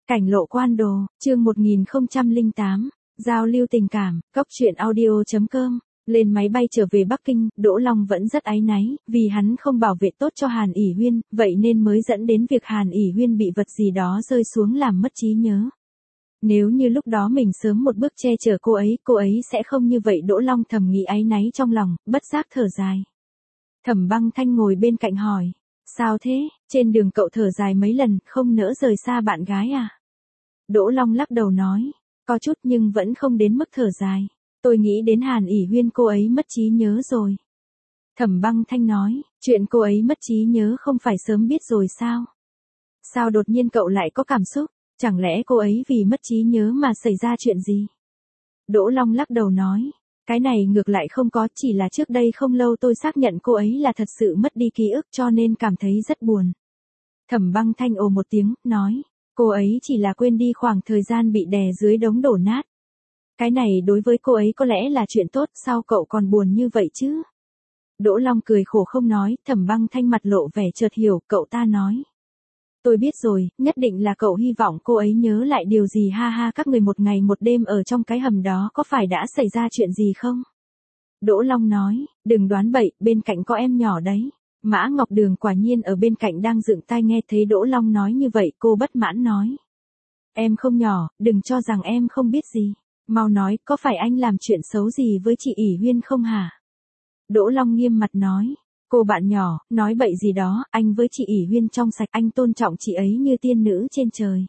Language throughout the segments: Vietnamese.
Cảnh lộ quan đồ, chương 1008, giao lưu tình cảm, cóc truyện audio.com. Lên máy bay trở về Bắc Kinh, Đỗ Long vẫn rất áy náy, vì hắn không bảo vệ tốt cho Hàn ỷ Huyên, vậy nên mới dẫn đến việc Hàn ỷ Huyên bị vật gì đó rơi xuống làm mất trí nhớ. Nếu như lúc đó mình sớm một bước che chở cô ấy sẽ không như vậy. Đỗ Long thầm nghĩ áy náy trong lòng, bất giác thở dài. Thẩm Băng Thanh ngồi bên cạnh hỏi, sao thế, trên đường cậu thở dài mấy lần, không nỡ rời xa bạn gái à? Đỗ Long lắc đầu nói, có chút nhưng vẫn không đến mức thở dài. Tôi nghĩ đến Hàn ỷ Huyên, cô ấy mất trí nhớ rồi. Thẩm Băng Thanh nói, chuyện cô ấy mất trí nhớ không phải sớm biết rồi sao? Sao đột nhiên cậu lại có cảm xúc, chẳng lẽ cô ấy vì mất trí nhớ mà xảy ra chuyện gì? Đỗ Long lắc đầu nói, cái này ngược lại không có, chỉ là trước đây không lâu tôi xác nhận cô ấy là thật sự mất đi ký ức cho nên cảm thấy rất buồn. Thẩm Băng Thanh ồ một tiếng, nói, cô ấy chỉ là quên đi khoảng thời gian bị đè dưới đống đổ nát. Cái này đối với cô ấy có lẽ là chuyện tốt, sao cậu còn buồn như vậy chứ? Đỗ Long cười khổ không nói. Thẩm Băng Thanh mặt lộ vẻ chợt hiểu, cậu ta nói. Tôi biết rồi, nhất định là cậu hy vọng cô ấy nhớ lại điều gì, ha ha. Các người một ngày một đêm ở trong cái hầm đó có phải đã xảy ra chuyện gì không? Đỗ Long nói, đừng đoán bậy, bên cạnh có em nhỏ đấy. Mã Ngọc Đường quả nhiên ở bên cạnh đang dựng tai nghe thấy Đỗ Long nói như vậy, cô bất mãn nói. Em không nhỏ, đừng cho rằng em không biết gì. Mau nói, có phải anh làm chuyện xấu gì với chị ỷ Huyên không hả? Đỗ Long nghiêm mặt nói, cô bạn nhỏ, nói bậy gì đó, anh với chị ỷ Huyên trong sạch, anh tôn trọng chị ấy như tiên nữ trên trời.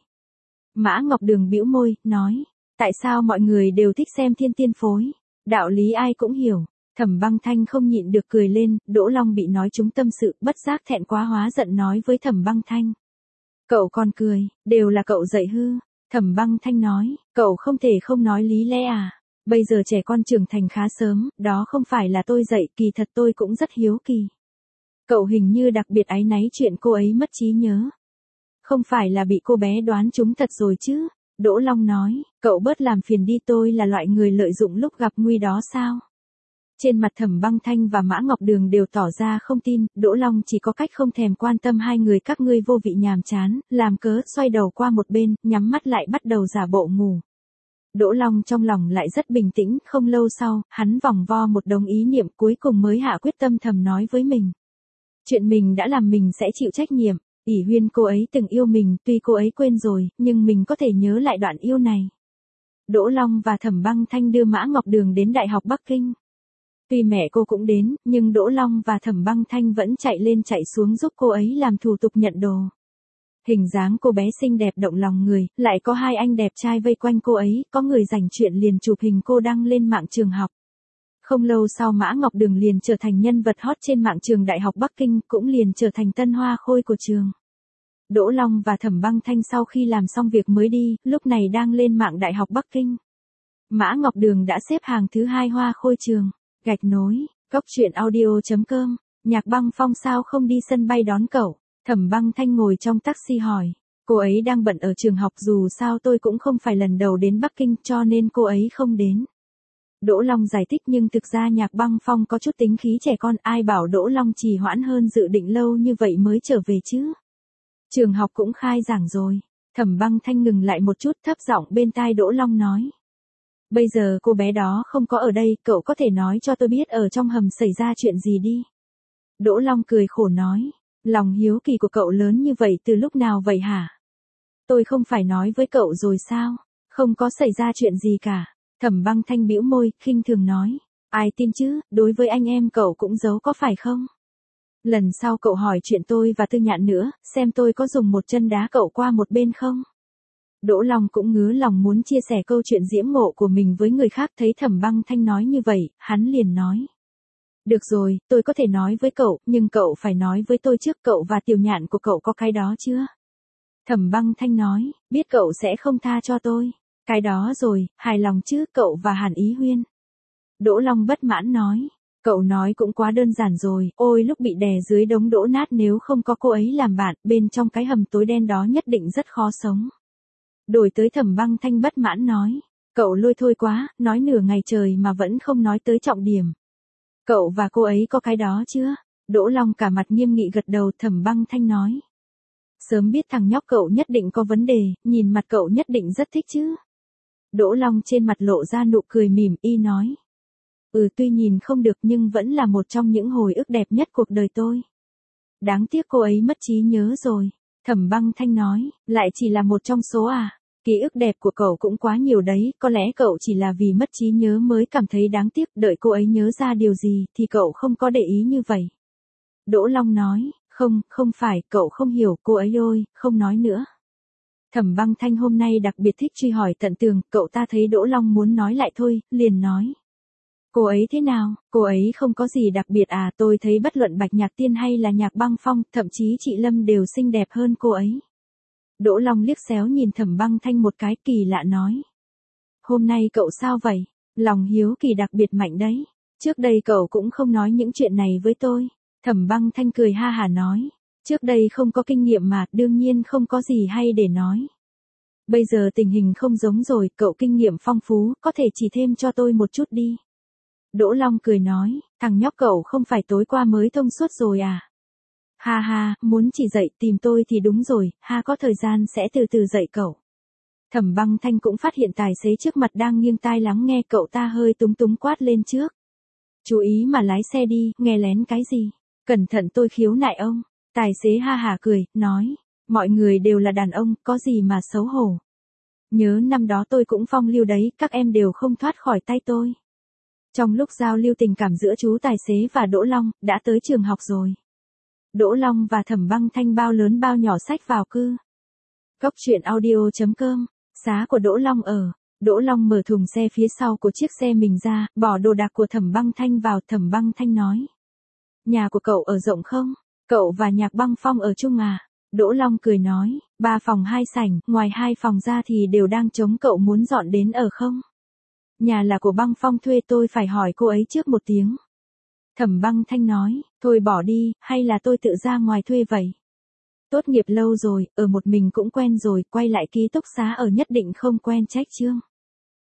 Mã Ngọc Đường bĩu môi, nói, tại sao mọi người đều thích xem thiên tiên phối? Đạo lý ai cũng hiểu. Thẩm Băng Thanh không nhịn được cười lên. Đỗ Long bị nói trúng tâm sự, bất giác thẹn quá hóa giận nói với Thẩm Băng Thanh. Cậu còn cười, đều là cậu dạy hư. Thẩm Băng Thanh nói, cậu không thể không nói lý lẽ à? Bây giờ trẻ con trưởng thành khá sớm, đó không phải là tôi dạy, kỳ thật tôi cũng rất hiếu kỳ. Cậu hình như đặc biệt áy náy chuyện cô ấy mất trí nhớ. Không phải là bị cô bé đoán trúng thật rồi chứ? Đỗ Long nói, cậu bớt làm phiền đi, tôi là loại người lợi dụng lúc gặp nguy đó sao? Trên mặt Thẩm Băng Thanh và Mã Ngọc Đường đều tỏ ra không tin. Đỗ Long chỉ có cách không thèm quan tâm hai người các ngươi vô vị nhàm chán, làm cớ xoay đầu qua một bên, nhắm mắt lại bắt đầu giả bộ ngủ. Đỗ Long trong lòng lại rất bình tĩnh, không lâu sau, hắn vòng vo một đống ý niệm cuối cùng mới hạ quyết tâm thầm nói với mình. Chuyện mình đã làm mình sẽ chịu trách nhiệm. ỷ Huyên cô ấy từng yêu mình, tuy cô ấy quên rồi, nhưng mình có thể nhớ lại đoạn yêu này. Đỗ Long và Thẩm Băng Thanh đưa Mã Ngọc Đường đến Đại học Bắc Kinh. Tuy mẹ cô cũng đến, nhưng Đỗ Long và Thẩm Băng Thanh vẫn chạy lên chạy xuống giúp cô ấy làm thủ tục nhận đồ. Hình dáng cô bé xinh đẹp động lòng người, lại có hai anh đẹp trai vây quanh cô ấy, có người rảnh chuyện liền chụp hình cô đăng lên mạng trường học. Không lâu sau Mã Ngọc Đường liền trở thành nhân vật hot trên mạng trường Đại học Bắc Kinh, cũng liền trở thành tân hoa khôi của trường. Đỗ Long và Thẩm Băng Thanh sau khi làm xong việc mới đi, lúc này đang lên mạng Đại học Bắc Kinh. Mã Ngọc Đường đã xếp hàng thứ 2 hoa khôi trường. Gạch nối, cóc truyện audio.com, Nhạc Băng Phong sao không đi sân bay đón cậu? Thẩm Băng Thanh ngồi trong taxi hỏi, cô ấy đang bận ở trường học, dù sao tôi cũng không phải lần đầu đến Bắc Kinh cho nên cô ấy không đến. Đỗ Long giải thích, nhưng thực ra Nhạc Băng Phong có chút tính khí trẻ con, ai bảo Đỗ Long trì hoãn hơn dự định lâu như vậy mới trở về chứ. Trường học cũng khai giảng rồi. Thẩm Băng Thanh ngừng lại một chút, thấp giọng bên tai Đỗ Long nói. Bây giờ cô bé đó không có ở đây, cậu có thể nói cho tôi biết ở trong hầm xảy ra chuyện gì đi. Đỗ Long cười khổ nói, lòng hiếu kỳ của cậu lớn như vậy từ lúc nào vậy hả? Tôi không phải nói với cậu rồi sao, không có xảy ra chuyện gì cả. Thẩm Băng Thanh bĩu môi, khinh thường nói, ai tin chứ, đối với anh em cậu cũng giấu có phải không? Lần sau cậu hỏi chuyện tôi và Tư Nhạn nữa, xem tôi có dùng một chân đá cậu qua một bên không? Đỗ Long cũng ngứa lòng muốn chia sẻ câu chuyện diễm ngộ của mình với người khác, thấy Thẩm Băng Thanh nói như vậy, hắn liền nói. Được rồi, tôi có thể nói với cậu, nhưng cậu phải nói với tôi trước, cậu và Tiểu Nhạn của cậu có cái đó chưa? Thẩm Băng Thanh nói, biết cậu sẽ không tha cho tôi. Cái đó rồi, hài lòng chứ, cậu và Hàn ỷ Huyên. Đỗ Long bất mãn nói, cậu nói cũng quá đơn giản rồi, ôi lúc bị đè dưới đống đổ nát, nếu không có cô ấy làm bạn, bên trong cái hầm tối đen đó nhất định rất khó sống. Đổi tới Thẩm Băng Thanh bất mãn nói, cậu lôi thôi quá, nói nửa ngày trời mà vẫn không nói tới trọng điểm. Cậu và cô ấy có cái đó chưa? Đỗ Long cả mặt nghiêm nghị gật đầu. Thẩm Băng Thanh nói, Sớm biết thằng nhóc cậu nhất định có vấn đề, nhìn mặt cậu nhất định rất thích chứ. Đỗ Long trên mặt lộ ra nụ cười mỉm y nói. Tuy nhìn không được nhưng vẫn là một trong những hồi ức đẹp nhất cuộc đời tôi. Đáng tiếc cô ấy mất trí nhớ rồi. Thẩm Băng Thanh nói, lại chỉ là một trong số à. Ký ức đẹp của cậu cũng quá nhiều đấy, có lẽ cậu chỉ là vì mất trí nhớ mới cảm thấy đáng tiếc, đợi cô ấy nhớ ra điều gì thì cậu không có để ý như vậy. Đỗ Long nói, không phải, cậu không hiểu, cô ấy ôi, không nói nữa. Thẩm Băng Thanh hôm nay đặc biệt thích truy hỏi tận tường, cậu ta thấy Đỗ Long muốn nói lại thôi, liền nói. Cô ấy thế nào, cô ấy không có gì đặc biệt à, tôi thấy bất luận Bạch Nhạc Tiên hay là Nhạc Băng Phong, thậm chí chị Lâm đều xinh đẹp hơn cô ấy. Đỗ Long liếc xéo nhìn Thẩm Băng Thanh một cái, kỳ lạ nói. Hôm nay cậu sao vậy, lòng hiếu kỳ đặc biệt mạnh đấy, trước đây cậu cũng không nói những chuyện này với tôi. Thẩm Băng Thanh cười ha hả nói, trước đây không có kinh nghiệm mà, đương nhiên không có gì hay để nói. Bây giờ tình hình không giống rồi, cậu kinh nghiệm phong phú, có thể chỉ thêm cho tôi một chút đi. Đỗ Long cười nói, thằng nhóc cậu không phải tối qua mới thông suốt rồi à? Ha ha, muốn chỉ dạy tìm tôi thì đúng rồi, có thời gian sẽ từ từ dạy cậu. Thẩm Băng Thanh cũng phát hiện tài xế trước mặt đang nghiêng tai lắng nghe, cậu ta hơi túng túng quát lên trước. Chú ý mà lái xe đi, nghe lén cái gì? Cẩn thận tôi khiếu nại ông. Tài xế ha hả cười, nói, mọi người đều là đàn ông, có gì mà xấu hổ. Nhớ năm đó tôi cũng phong lưu đấy, các em đều không thoát khỏi tay tôi. Trong lúc giao lưu tình cảm giữa chú tài xế và Đỗ Long, đã tới trường học rồi. Đỗ Long và Thẩm Băng Thanh bao lớn bao nhỏ xách vào cư. Cốc truyện audio.com, xá của Đỗ Long ở. Đỗ Long mở thùng xe phía sau của chiếc xe mình ra, bỏ đồ đạc của Thẩm Băng Thanh vào. Thẩm Băng Thanh nói. Nhà của cậu ở rộng không? Cậu và Nhạc Băng Phong ở chung à? Đỗ Long cười nói, 3 phòng 2 sảnh, ngoài 2 phòng ra thì đều đang trống, cậu muốn dọn đến ở không? Nhà là của Băng Phong thuê, tôi phải hỏi cô ấy trước một tiếng. Thẩm Băng Thanh nói, thôi bỏ đi, hay là tôi tự ra ngoài thuê vậy? Tốt nghiệp lâu rồi, ở một mình cũng quen rồi, quay lại ký túc xá ở nhất định không quen, trách Trương.